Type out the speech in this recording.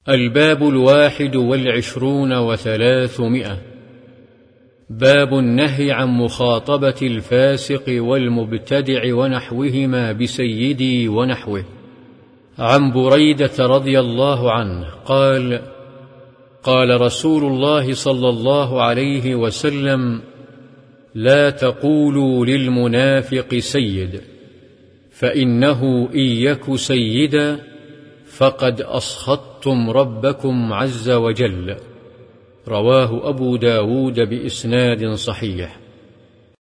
الباب 21 و300. باب النهي عن مخاطبة الفاسق والمبتدع ونحوهما بسيدي ونحوه. عن بريدة رضي الله عنه قال: قال رسول الله صلى الله عليه وسلم: لا تقولوا للمنافق سيد، فإنه إن يك سيدا فقد أسخطتم ربكم عز وجل. رواه أبو داود بإسناد صحيح.